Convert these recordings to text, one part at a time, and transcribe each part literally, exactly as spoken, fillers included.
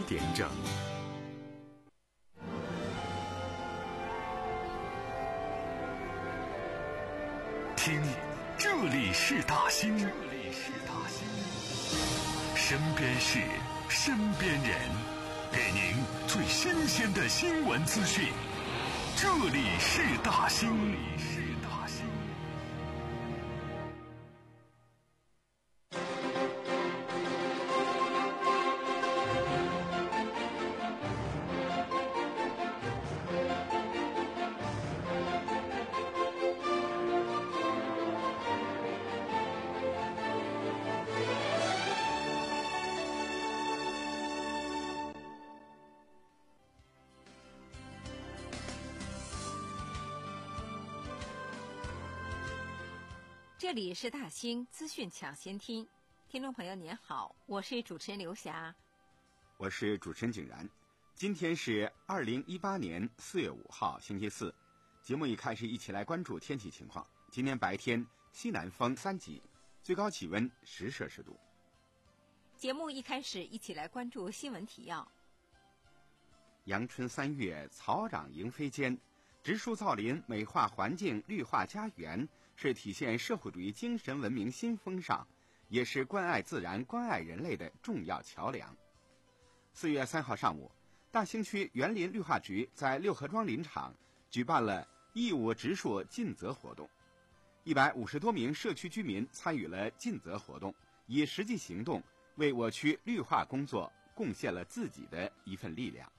点整。听，这里是大兴，这里是大兴，身边事，身边人，给您最新鲜的新闻资讯。这里是大兴，这里是大兴。 这里是大兴资讯抢先听，听众朋友您好，我是主持人刘霞， 我是主持人景然。今天是二零一八年四月五号，星期四。节目一开始，一起来关注天气情况。今天白天西南风三级，最高气温十摄氏度。 节目一开始，一起来关注新闻提要。 阳春三月，草长莺飞间，植树造林，美化环境，绿化家园，是体现社会主义精神文明新风尚，也是关爱自然、关爱人类的重要桥梁。四月三号上午，大兴区园林绿化局在六合庄林场举办了义务植树尽责活动，一百五十多名社区居民参与了尽责活动，以实际行动为我区绿化工作贡献了自己的一份力量。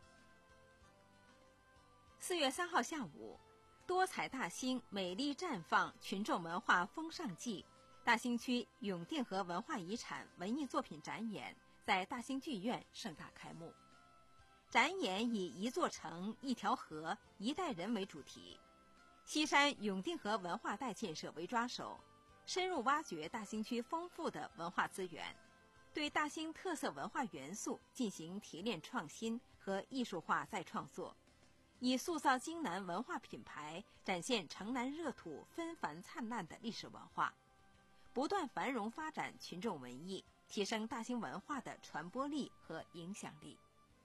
四月三号下午，多彩大兴，美丽绽放，群众文化风尚季大兴区永定河文化遗产文艺作品展演在大兴剧院盛大开幕。展演以一座城、一条河、一代人为主题，西山永定河文化带建设为抓手，深入挖掘大兴区丰富的文化资源，对大兴特色文化元素进行提炼创新和艺术化再创作，以塑造京南文化品牌，展现城南热土纷繁灿烂的历史文化，不断繁荣发展群众文艺，提升大兴文化的传播力和影响力。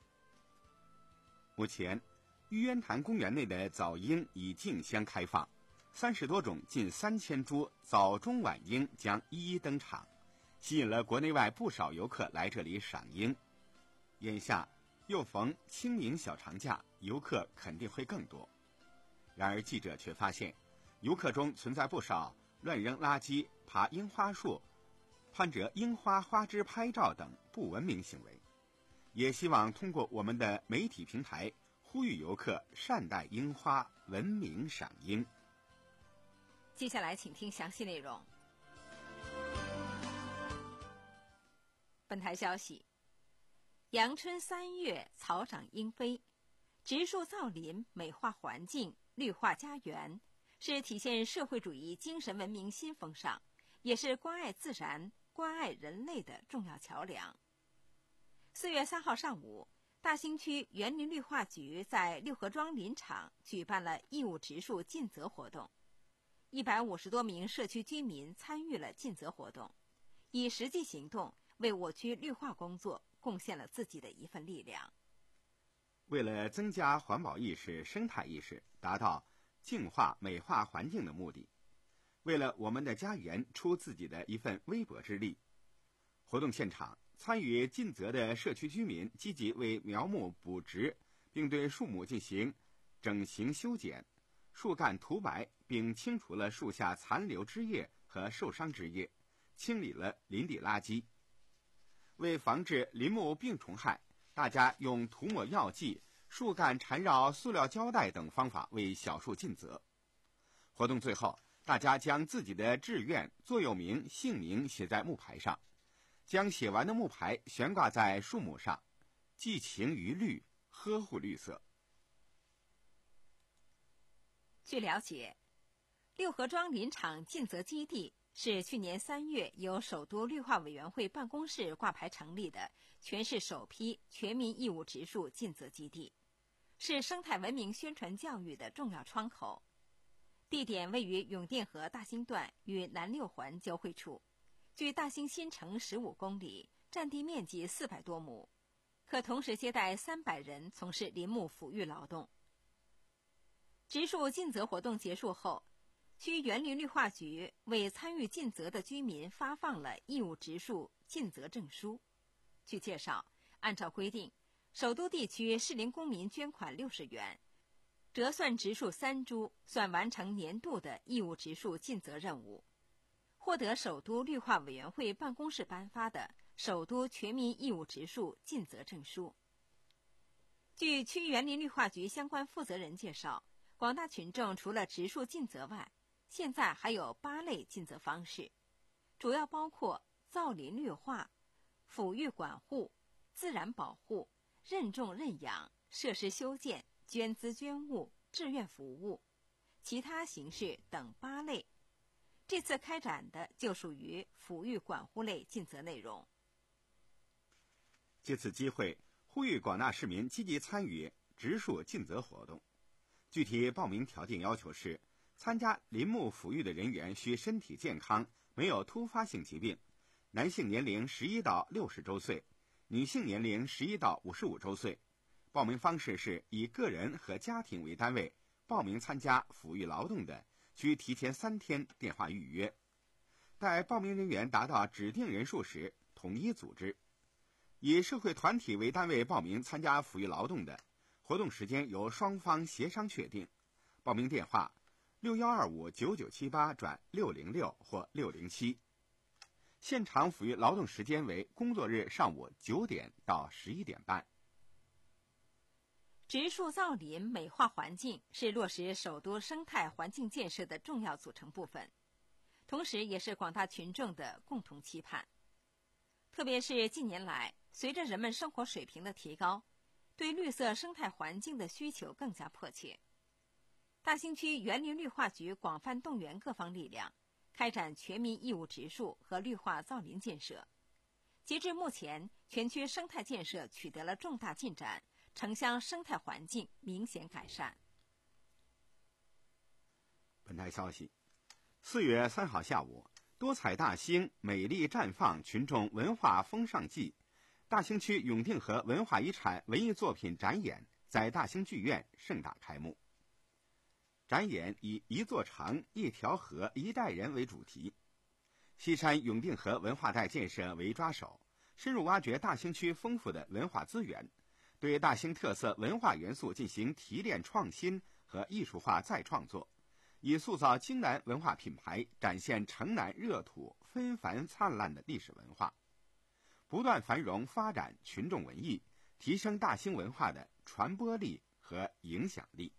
目前，玉渊潭公园内的早樱已竞相开放，三十多种近三千株早中晚樱将一一登场，吸引了国内外不少游客来这里赏樱。眼下又逢清明小长假，游客肯定会更多。然而记者却发现，游客中存在不少乱扔垃圾、爬樱花树、攀着樱花花枝拍照等不文明行为。也希望通过我们的媒体平台，呼吁游客善待樱花，文明赏樱。 接下来请听详细内容。本台消息，阳春三月，草长莺飞，植树造林，美化环境，绿化家园，是体现社会主义精神文明新风尚，也是关爱自然、关爱人类的重要桥梁。四月三号上午，大兴区园林绿化局在六合庄林场举办了义务植树尽责活动，一百五十多名社区居民参与了尽责活动，以实际行动为我区绿化工作贡献了自己的一份力量。 为了增加环保意识、生态意识，达到净化美化环境的目的，为了我们的家园出自己的一份微薄之力，活动现场参与尽责的社区居民积极为苗木补植，并对树木进行整形修剪，树干涂白，并清除了树下残留枝叶和受伤枝叶，清理了林地垃圾。为防治林木病虫害，大家用涂抹药剂、树干缠绕塑料胶带等方法为小树尽责。活动最后，大家将自己的志愿、座右铭、姓名写在木牌上，将写完的木牌悬挂在树木上，寄情于绿，呵护绿色。 据了解，六合庄林场尽责基地是去年三月由首都绿化委员会办公室挂牌成立的全市首批全民义务植树尽责基地，是生态文明宣传教育的重要窗口。地点位于永定河大兴段与南六环交汇处，距大兴新城十五公里，占地面积四百多亩， 可同时接待三百人从事林木抚育劳动。植树尽责活动结束后，区园林绿化局为参与尽责的居民发放了义务植树尽责证书。据介绍，按照规定，首都地区适龄公民捐款六十元，折算植树三株，算完成年度的义务植树尽责任务。获得首都绿化委员会办公室颁发的首都全民义务植树尽责证书。据区园林绿化局相关负责人介绍，广大群众除了植树尽责外，现在还有八类尽责方式，主要包括造林绿化、抚育管护、自然保护、认种认养、设施修建、捐资捐物、志愿服务、其他形式等八类。这次开展的就属于抚育管护类尽责内容。 借此机会，呼吁广大市民积极参与植树尽责活动。具体报名条件要求是：参加林木抚育的人员需身体健康，没有突发性疾病，男性年龄十一到六十周岁，女性年龄十一到五十五周岁。报名方式是以个人和家庭为单位，报名参加抚育劳动的，需提前三天电话预约。待报名人员达到指定人数时，统一组织。以社会团体为单位报名参加抚育劳动的，活动时间由双方协商确定。报名电话：六幺二五九九七八转六零六或六零七。现场抚育劳动时间为工作日上午九点到十一点半。 植树造林美化环境是落实首都生态环境建设的重要组成部分，同时也是广大群众的共同期盼。特别是近年来，随着人们生活水平的提高，对绿色生态环境的需求更加迫切。大兴区园林绿化局广泛动员各方力量，开展全民义务植树和绿化造林建设。截至目前，全区生态建设取得了重大进展，城乡生态环境明显改善。 本台消息：四月三号下午，多彩大兴，美丽绽放，群众文化风尚季大兴区永定河文化遗产文艺作品展演在大兴剧院盛大开幕。展演以一座城、一条河、一代人为主题，西山永定河文化带建设为抓手，深入挖掘大兴区丰富的文化资源，对大兴特色文化元素进行提炼创新和艺术化再创作，以塑造京南文化品牌，展现城南热土纷繁灿烂的历史文化，不断繁荣发展群众文艺，提升大兴文化的传播力和影响力。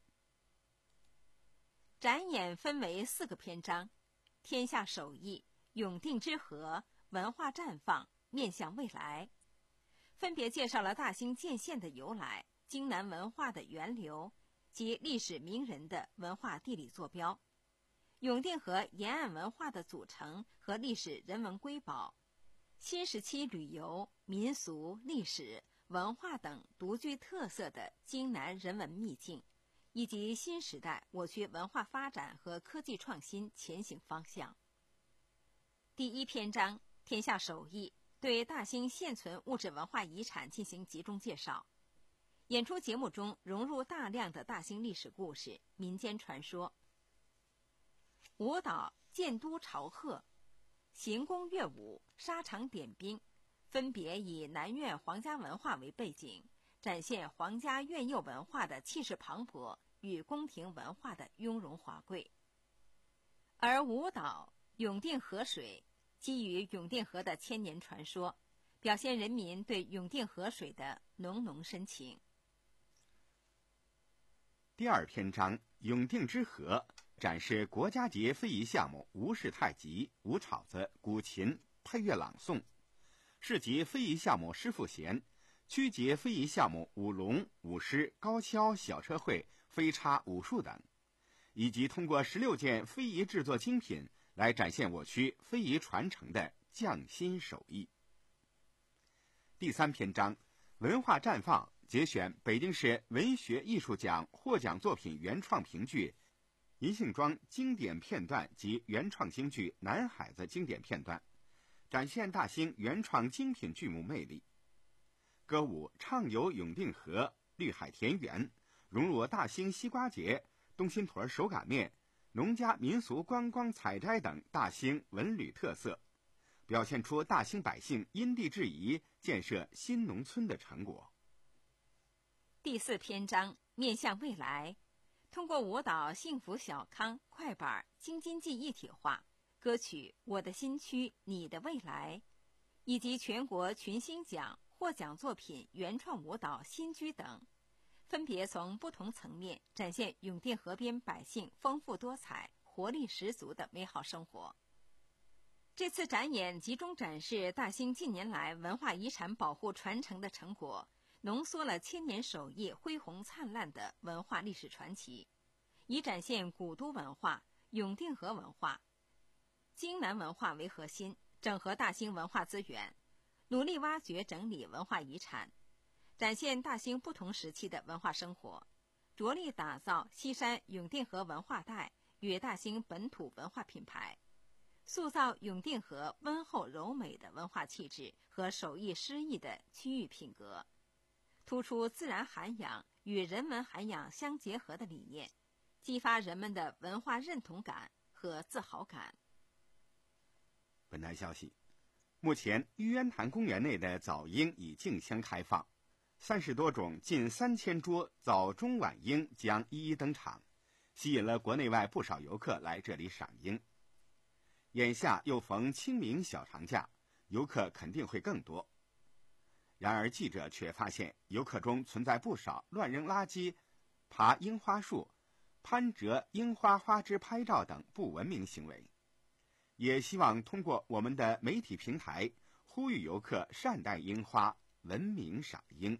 展演分为四个篇章：天下首义、永定之河、文化绽放、面向未来，分别介绍了大兴建县的由来、京南文化的源流及历史名人的文化地理坐标，永定河沿岸文化的组成和历史人文瑰宝，新时期旅游、民俗、历史、文化等独具特色的京南人文秘境，以及新时代我区文化发展和科技创新前行方向。第一篇章天下首义对大兴现存物质文化遗产进行集中介绍。演出节目中融入大量的大兴历史故事、民间传说。舞蹈建都朝贺、行宫乐舞、沙场点兵，分别以南苑皇家文化为背景，展现皇家苑囿文化的气势磅礴与宫廷文化的雍容华贵。而舞蹈永定河水基于永定河的千年传说，表现人民对永定河水的浓浓深情。 第二篇章永定之河展示国家级非遗项目吴氏太极、吴炒子、古琴、配乐朗诵，市级非遗项目诗赋弦，区级非遗项目舞龙、舞狮、高跷、小车会、飞叉、武术等，以及通过十六件非遗制作精品来展现我区非遗传承的匠心手艺。第三篇章文化绽放节选北京市文学艺术奖获奖作品原创评剧银杏庄经典片段及原创京剧南海子经典片段，展现大兴原创精品剧目魅力。 歌舞畅游永定河、绿海田园，融入大兴西瓜节、东新屯手擀面、农家民俗观光采摘等大兴文旅特色，表现出大兴百姓因地制宜建设新农村的成果。 第四篇章面向未来，通过舞蹈幸福小康、快板、京津冀一体化、歌曲我的新区你的未来，以及全国群星奖获奖作品原创舞蹈新居等，分别从不同层面展现永定河边百姓丰富多彩、活力十足的美好生活。这次展演集中展示大兴近年来文化遗产保护传承的成果，浓缩了千年手艺恢宏灿烂的文化历史传奇，以展现古都文化、永定河文化、京南文化为核心，整合大兴文化资源，努力挖掘整理文化遗产，展现大兴不同时期的文化生活，着力打造西山永定河文化带与大兴本土文化品牌，塑造永定河温厚柔美的文化气质和手艺诗意的区域品格，突出自然涵养与人文涵养相结合的理念，激发人们的文化认同感和自豪感。 本台消息，目前玉渊潭公园内的早樱已竞相开放，三十多种近三千株早中晚樱将一一登场，吸引了国内外不少游客来这里赏樱。眼下又逢清明小长假，游客肯定会更多。然而记者却发现，游客中存在不少乱扔垃圾、爬樱花树、攀折樱花花枝拍照等不文明行为。也希望通过我们的媒体平台，呼吁游客善待樱花，文明赏樱。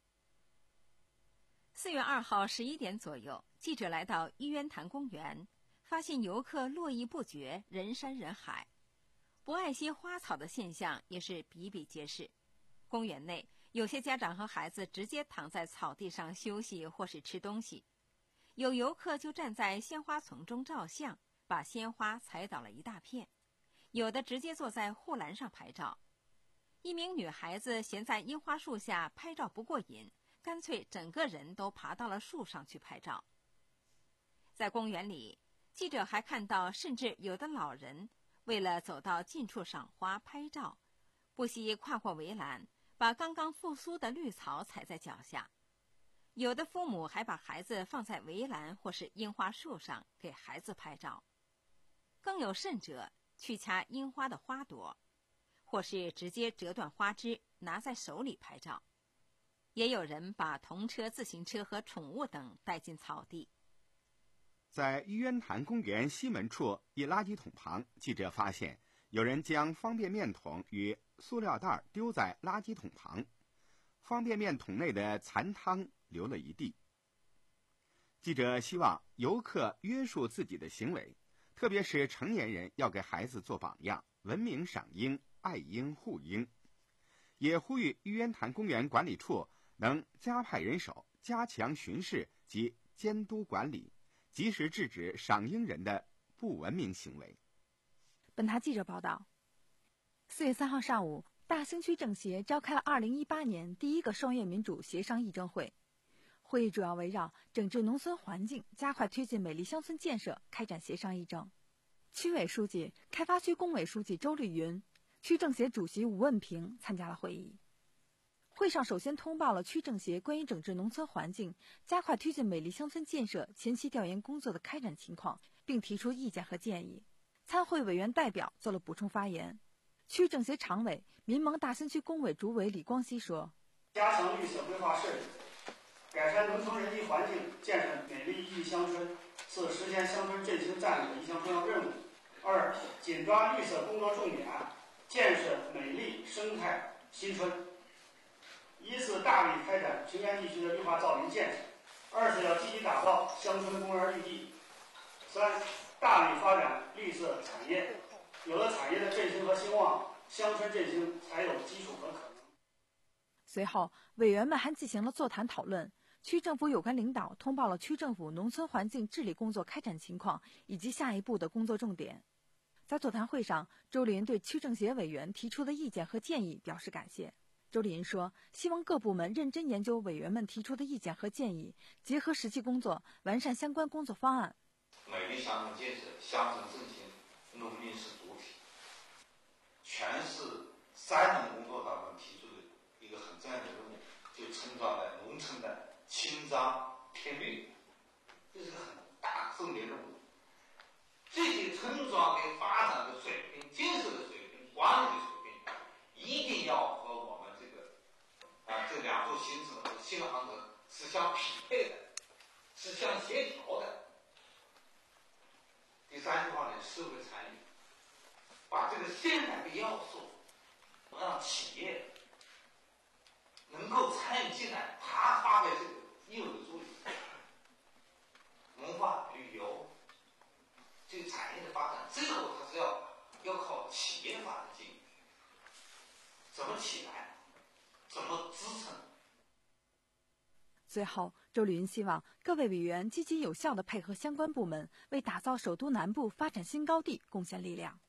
四月二号十一点左右，记者来到玉渊潭公园，发现游客络绎不绝，人山人海，不爱惜花草的现象也是比比皆是。公园内有些家长和孩子直接躺在草地上休息或是吃东西，有游客就站在鲜花丛中照相，把鲜花踩倒了一大片，有的直接坐在护栏上拍照。一名女孩子闲在樱花树下拍照不过瘾，干脆整个人都爬到了树上去拍照。在公园里，记者还看到甚至有的老人为了走到近处赏花拍照，不惜跨过围栏，把刚刚复苏的绿草踩在脚下。有的父母还把孩子放在围栏或是樱花树上给孩子拍照，更有甚者去掐樱花的花朵，或是直接折断花枝拿在手里拍照。也有人把童车、自行车和宠物等带进草地。 在玉渊潭公园西门处一垃圾桶旁，记者发现有人将方便面桶与塑料袋丢在垃圾桶旁，方便面桶内的残汤流了一地。记者希望游客约束自己的行为，特别是成年人要给孩子做榜样，文明赏樱，爱樱护樱。也呼吁玉渊潭公园管理处能加派人手，加强巡视及监督管理，及时制止赏樱人的不文明行为。 本台记者报道，四月三号上午，大兴区政协召开了二零一八年第一个双月民主协商议政会。会议主要围绕整治农村环境、加快推进美丽乡村建设开展协商议政。区委书记、开发区工委书记周丽云、区政协主席吴问平参加了会议。会上首先通报了区政协关于整治农村环境、加快推进美丽乡村建设前期调研工作的开展情况，并提出意见和建议。参会委员代表做了补充发言。区政协常委、民盟大兴区工委主委李光熙说： 加强绿色规划设计，改善农村人居环境，建设美丽宜乡村，是实现乡村振兴战略的一项重要任务。二、紧抓绿色工作重点，建设美丽生态新村。一是大力开展平原地区的绿化造林建设；二是要积极打造乡村公园绿地；三、大力发展绿色产业。有了产业的振兴和兴旺，乡村振兴才有基础和可能。 随后，委员们还进行了座谈讨论。区政府有关领导通报了区政府农村环境治理工作开展情况以及下一步的工作重点。在座谈会上，周丽云对区政协委员提出的意见和建议表示感谢。 周丽云说，希望各部门认真研究委员们提出的意见和建议，结合实际工作，完善相关工作方案。 美丽乡村建设、乡村振兴，农民是主体，全是三年工作当中提出的一个很重要的任务，就村庄的农村的清脏偏绿，这是个很大重点任务。这些村庄的发展的水平、建设的水平、管理的水平，一定要和我们这个啊这两座新城和新航城是相匹配的，是相协调的。第三句话呢，社会参与，把这个现代的要素让企业能够参与进来，他发挥这个应有的作用。文化旅游这个产业的发展，最后它是要要靠企业发展进入，怎么起来，怎么支撑。 最后，周丽云希望各位委员积极有效地配合相关部门，为打造首都南部发展新高地贡献力量。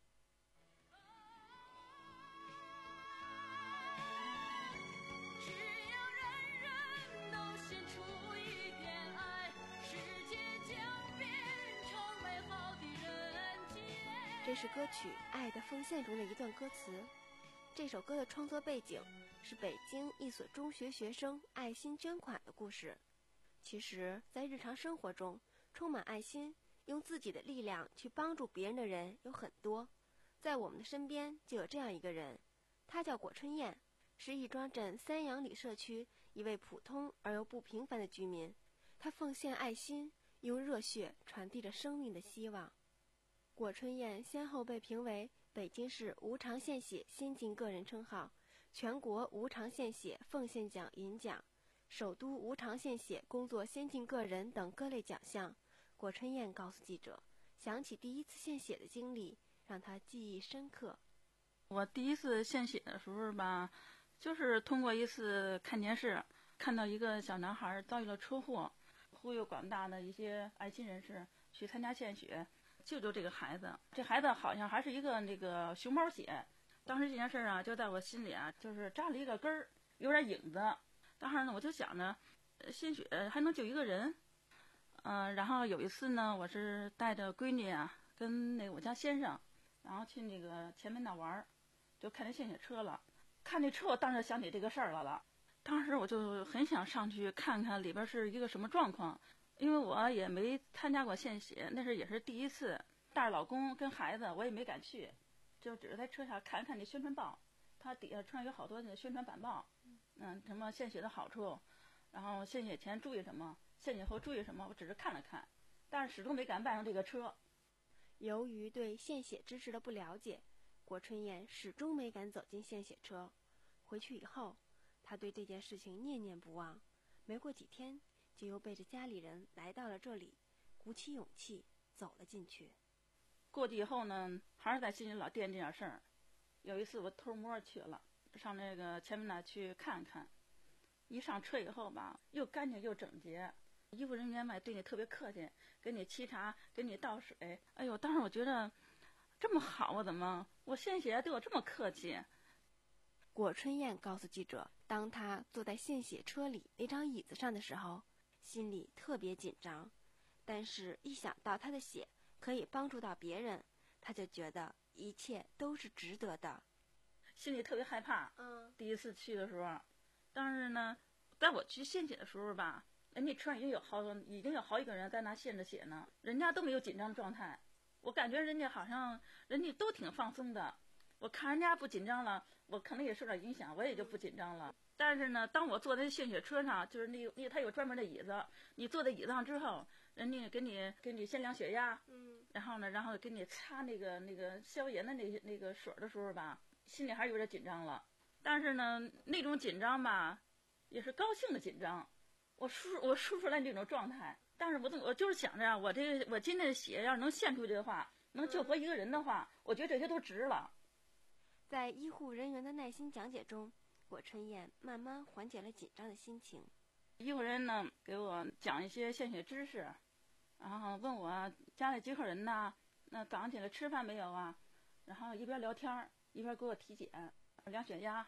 这是歌曲《爱的奉献》中的一段歌词。这首歌的创作背景是北京一所中学学生爱心捐款的故事。其实，在日常生活中，充满爱心，用自己的力量去帮助别人的人有很多。在我们的身边就有这样一个人，他叫果春燕，是亦庄镇三阳里社区一位普通而又不平凡的居民。他奉献爱心，用热血传递着生命的希望。果春燕先后被评为北京市无偿献血先进个人称号、全国无偿献血奉献奖银奖、首都无偿献血工作先进个人等各类奖项。果春燕告诉记者，想起第一次献血的经历，让她记忆深刻。 我第一次献血的时候吧，就是通过一次看电视，看到一个小男孩遭遇了车祸，忽悠广大的一些爱心人士去参加献血，救救这个孩子。这孩子好像还是一个那个熊猫血，当时这件事啊，就在我心里啊，就是扎了一个根儿，有点影子。当时呢，我就想着，献血还能救一个人，嗯、呃，然后有一次呢，我是带着闺女啊，跟那个我家先生，然后去那个前门那玩儿，就看见献血车了。看那车，我当时想起这个事儿来了。当时我就很想上去看看里边是一个什么状况。因为我也没参加过献血，那是也是第一次，带着老公跟孩子，我也没敢去，就只是在车下看看那宣传报，它底下穿有好多那宣传板报，嗯，什么献血的好处，然后献血前注意什么，献血后注意什么，我只是看了看，但是始终没敢办上这个车。 由于对献血知识的不了解，果春燕始终没敢走进献血车。回去以后，她对这件事情念念不忘，没过几天就又背着家里人来到了这里，鼓起勇气走了进去。 过去以后呢，还是在心里老惦记点事儿。有一次我偷摸去了，上那个前面那去看看，一上车以后吧，又干净又整洁，医护人员嘛对你特别客气，给你沏茶，给你倒水。哎呦，当时我觉得这么好啊，怎么我献血对我这么客气？ 果春燕告诉记者，当她坐在献血车里那张椅子上的时候，心里特别紧张，但是一想到他的血可以帮助到别人，他就觉得一切都是值得的， 心里特别害怕。 嗯， 第一次去的时候，但是呢，在我去献血的时候吧，人家车上已经有好已经有好几个人在那献着血呢，人家都没有紧张的状态，我感觉人家好像人家都挺放松的。我看人家不紧张了，我可能也受点影响，我也就不紧张了。但是呢，当我坐在献血车上，就是那个那个他有专门的椅子，你坐在椅子上之后，人家给你给你先量血压，嗯，然后呢，然后给你擦那个那个消炎的那那个水的时候吧，心里还是有点紧张了。但是呢，那种紧张吧，也是高兴的紧张，我说我说出来那种状态。但是我我就是想着，我这我今天的血要是能献出去的话，能救活一个人的话，我觉得这些都值了。 在医护人员的耐心讲解中，果春燕慢慢缓解了紧张的心情。 医护人呢给我讲一些献血知识，然后问我家里几口人呢，那早上起来吃饭没有啊？然后一边聊天一边给我体检、量血压，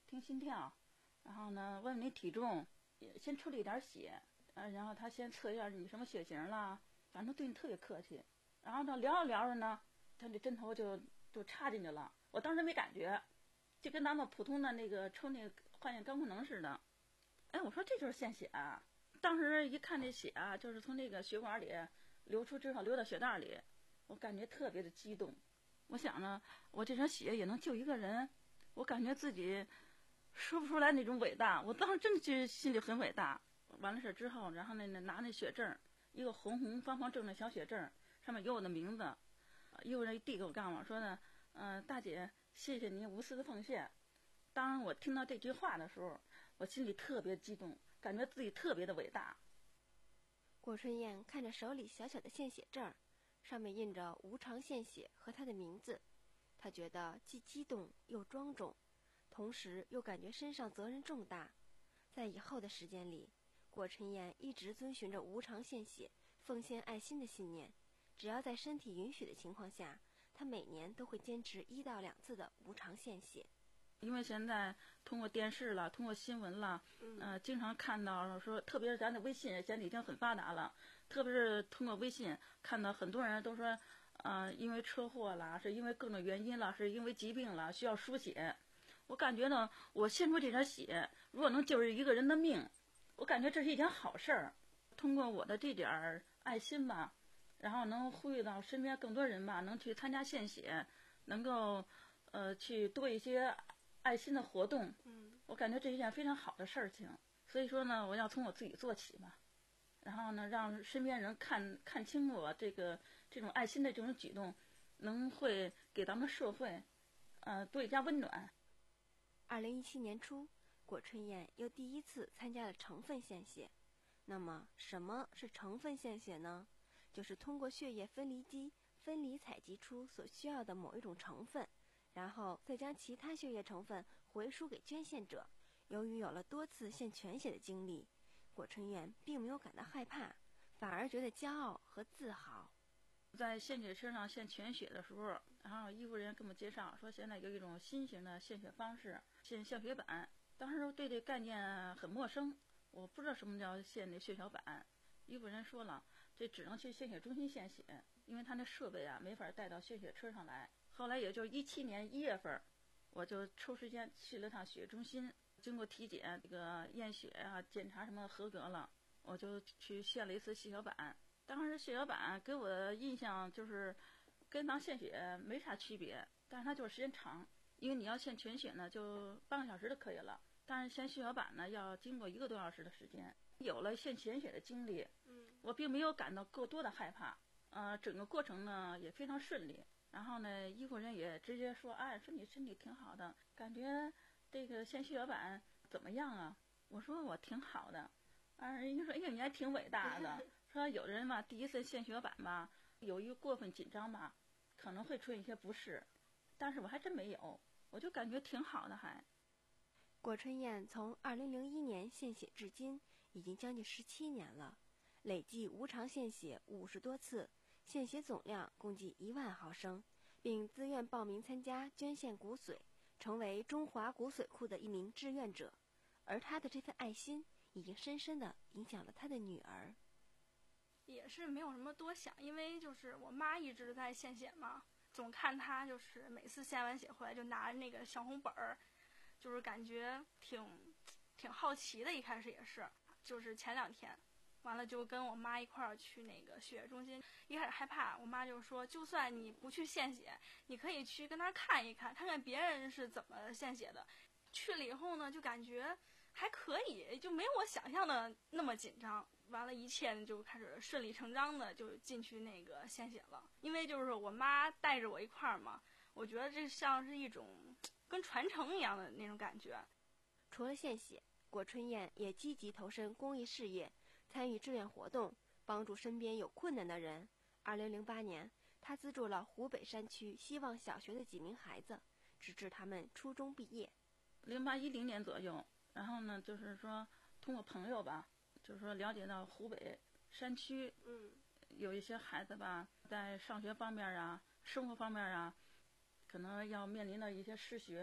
听心跳，然后呢问问你体重，也先抽了一点血，呃，然后他先测一下你什么血型啦，反正对你特别客气。然后呢聊着聊着呢，他这针头就就插进去了，我当时没感觉，就跟咱们普通的那个抽那个化验肝功能似的。哎，我说这就是献血啊！当时一看这血啊，就是从那个血管里流出之后流到血袋里，我感觉特别的激动。我想呢，我这场血也能救一个人，我感觉自己说不出来那种伟大。我当时真的觉得心里很伟大。完了事之后，然后呢拿那血证，一个红红方方正的小血证，上面有我的名字。医务人员递给我告诉我说呢，嗯、呃，大姐，谢谢您无私的奉献。当我听到这句话的时候，我心里特别激动，感觉自己特别的伟大。 郭春燕看着手里小小的献血证，上面印着无偿献血和她的名字，她觉得既激动又庄重，同时又感觉身上责任重大。在以后的时间里，郭春燕一直遵循着无偿献血、奉献爱心的信念，只要在身体允许的情况下，她每年都会坚持一到两次的无偿献血。 因为现在通过电视了，通过新闻了，呃，经常看到说，特别是咱的微信现在已经很发达了，特别是通过微信看到很多人都说，呃，因为车祸啦，是因为各种原因了，是因为疾病了，需要输血。我感觉呢，我献出这点血，如果能救一个人的命，我感觉这是一件好事儿。通过我的这点爱心吧，然后能呼吁到身边更多人吧，能去参加献血，能够呃去多一些爱心的活动，我感觉这是一件非常好的事情。所以说呢，我要从我自己做起吧，然后呢，让身边人看看清我这个这种爱心的这种举动，能会给咱们社会，呃，多一加温暖。 二零一七年初，郭春燕又第一次参加了成分献血。那么，什么是成分献血呢？就是通过血液分离机分离采集出所需要的某一种成分，然后再将其他血液成分回输给捐献者。由于有了多次献全血的经历，郭春燕并没有感到害怕，反而觉得骄傲和自豪。 在献血车上献全血的时候，然后医护人员给我们介绍说，现在有一种新型的献血方式，献血小板。当时对这概念很陌生，我不知道什么叫献那血小板。医护人员说了，这只能去献血中心献血，因为他那设备啊没法带到献血车上来。后来也就是一七年一月份，我就抽时间去了趟血液中心，经过体检，这个验血啊、检查什么合格了，我就去献了一次血小板。当时血小板给我的印象就是跟咱献血没啥区别，但是它就是时间长，因为你要献全血呢就半个小时就可以了，但是献血小板呢要经过一个多小时的时间。有了献全血的经历，我并没有感到过多的害怕，呃，整个过程呢也非常顺利。然后呢，医护人也直接说，哎，说你身体挺好的，感觉这个献血小板怎么样啊？我说我挺好的，啊，人家说，哎呀，你还挺伟大的。说有人嘛，第一次献血板吧，有一过分紧张吧，可能会出现一些不适，但是我还真没有，我就感觉挺好的还。 郭春燕从二零零一年献血至今，已经将近十七年了，累计无偿献血五十多次，献血总量共计一万毫升，并自愿报名参加捐献骨髓，成为中华骨髓库的一名志愿者。而他的这份爱心，已经深深地影响了他的女儿。 也是没有什么多想，因为就是我妈一直在献血嘛，总看她就是每次献完血回来就拿着那个小红本儿，就是感觉挺挺好奇的。一开始也是，就是前两天，完了就跟我妈一块儿去那个血液中心。一开始害怕，我妈就说，就算你不去献血，你可以去跟那儿看一看，看看别人是怎么献血的。去了以后呢，就感觉还可以，就没有我想象的那么紧张。完了，一切就开始顺理成章的就进去那个献血了。因为就是我妈带着我一块儿嘛，我觉得这像是一种跟传承一样的那种感觉。 除了献血，郭春燕也积极投身公益事业，参与志愿活动，帮助身边有困难的人。二零零八年，她资助了湖北山区希望小学的几名孩子，直至他们初中毕业。 零八一零年左右，然后呢，就是说通过朋友吧，就是说了解到湖北山区， 嗯， 有一些孩子吧，在上学方面啊、生活方面啊，可能要面临的一些失学，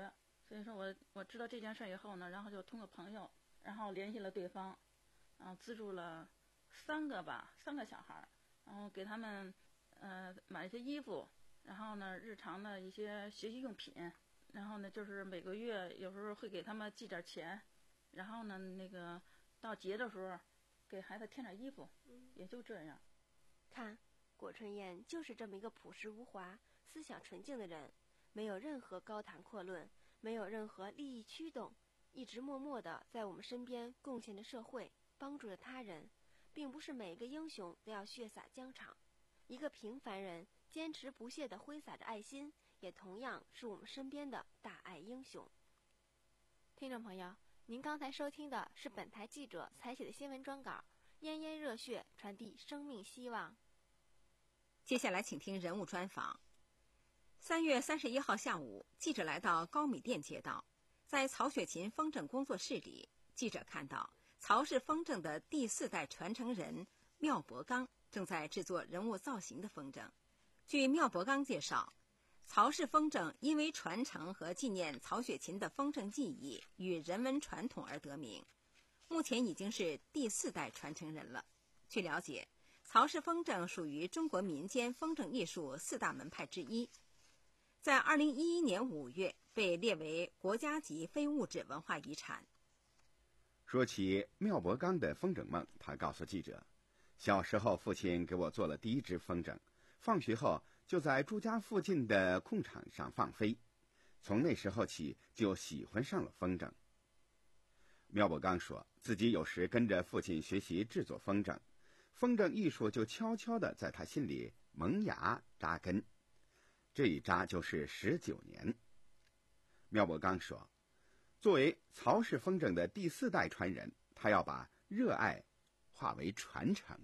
所以说我我知道这件事以后呢，然后就通过朋友，然后联系了对方，然后资助了三个吧，三个小孩，然后给他们呃买一些衣服，然后呢日常的一些学习用品，然后呢就是每个月有时候会给他们寄点钱，然后呢那个到节的时候给孩子添点衣服，也就这样。 看，果春燕就是这么一个朴实无华、思想纯净的人，没有任何高谈阔论，没有任何利益驱动，一直默默地在我们身边贡献着社会，帮助着他人。并不是每一个英雄都要血洒疆场，一个平凡人坚持不懈地挥洒着爱心，也同样是我们身边的大爱英雄。听众朋友，您刚才收听的是本台记者采写的新闻专稿，炎炎热血传递生命希望。 接下来请听人物专访。三月三十一号下午，记者来到高米店街道，在曹雪芹风筝工作室里，记者看到曹氏风筝的第四代传承人缪伯刚正在制作人物造型的风筝。据缪伯刚介绍，曹氏风筝因为传承和纪念曹雪芹的风筝技艺与人文传统而得名，目前已经是第四代传承人了。据了解，曹氏风筝属于中国民间风筝艺术四大门派之一，在二零一一年五月被列为国家级非物质文化遗产。 说起缪伯刚的风筝梦，他告诉记者，小时候父亲给我做了第一只风筝，放学后就在住家附近的空场上放飞，从那时候起就喜欢上了风筝。缪伯刚说自己有时跟着父亲学习制作风筝，风筝艺术就悄悄地在他心里萌芽扎根，这一扎就是十九年。缪伯刚说，作为曹氏风筝的第四代传人，他要把热爱化为传承。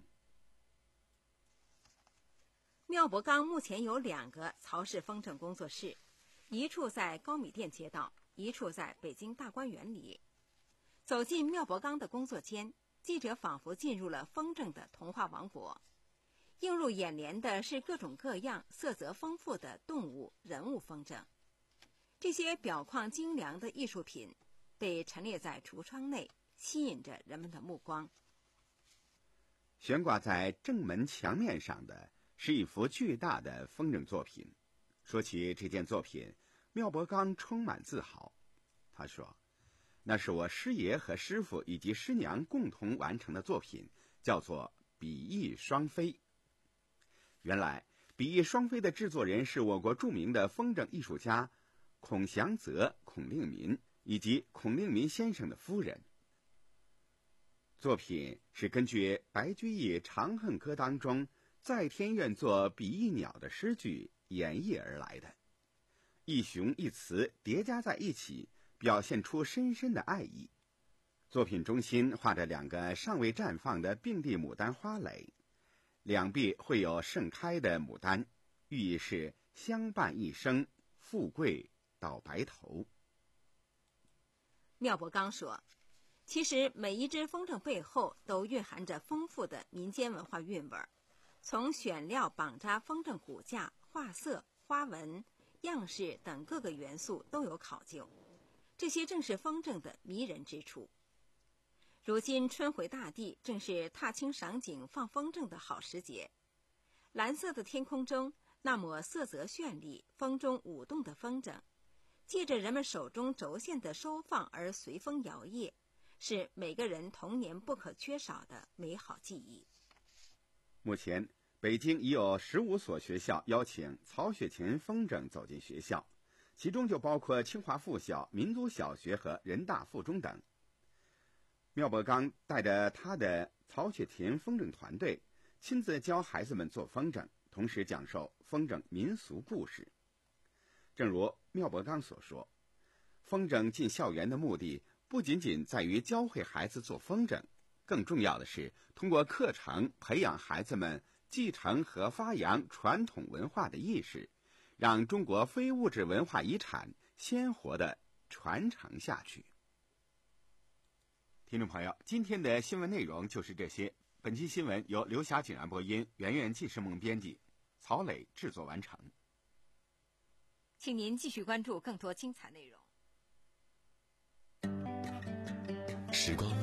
缪伯刚目前有两个曹氏风筝工作室，一处在高米店街道，一处在北京大观园里。走进缪伯刚的工作间，记者仿佛进入了风筝的童话王国。映入眼帘的是各种各样、色泽丰富的动物、人物风筝。这些表框精良的艺术品被陈列在橱窗内，吸引着人们的目光。 悬挂在正门墙面上的是一幅巨大的风筝作品。说起这件作品，缪伯刚充满自豪。他说，那是我师爷和师傅以及师娘共同完成的作品，叫做比翼双飞。原来比翼双飞的制作人是我国著名的风筝艺术家孔祥泽、孔令民以及孔令民先生的夫人。作品是根据白居易《长恨歌》当中在天愿作比翼鸟的诗句演绎而来的，一雄一雌叠加在一起，表现出深深的爱意。作品中心画着两个尚未绽放的并蒂牡丹花蕾，两臂会有盛开的牡丹，寓意是相伴一生，富贵到白头。 缪伯刚说，其实每一只风筝背后都蕴含着丰富的民间文化韵味，从选料绑扎风筝骨架、画色、花纹、样式等各个元素都有考究，这些正是风筝的迷人之处。如今春回大地，正是踏青赏景放风筝的好时节。蓝色的天空中，那抹色泽绚丽、风中舞动的风筝，借着人们手中轴线的收放而随风摇曳，是每个人童年不可缺少的美好记忆。 目前，北京已有十五所学校邀请曹雪芹风筝走进学校，其中就包括清华附小、民族小学和人大附中等。缪伯刚带着他的曹雪芹风筝团队，亲自教孩子们做风筝，同时讲授风筝民俗故事。正如缪伯刚所说，风筝进校园的目的不仅仅在于教会孩子做风筝，更重要的是通过课程培养孩子们继承和发扬传统文化的意识，让中国非物质文化遗产鲜活地传承下去。听众朋友，今天的新闻内容就是这些。本期新闻由刘霞、景然播音，圆圆、纪世梦编辑，曹磊制作完成。 请您继续关注更多精彩内容。 时光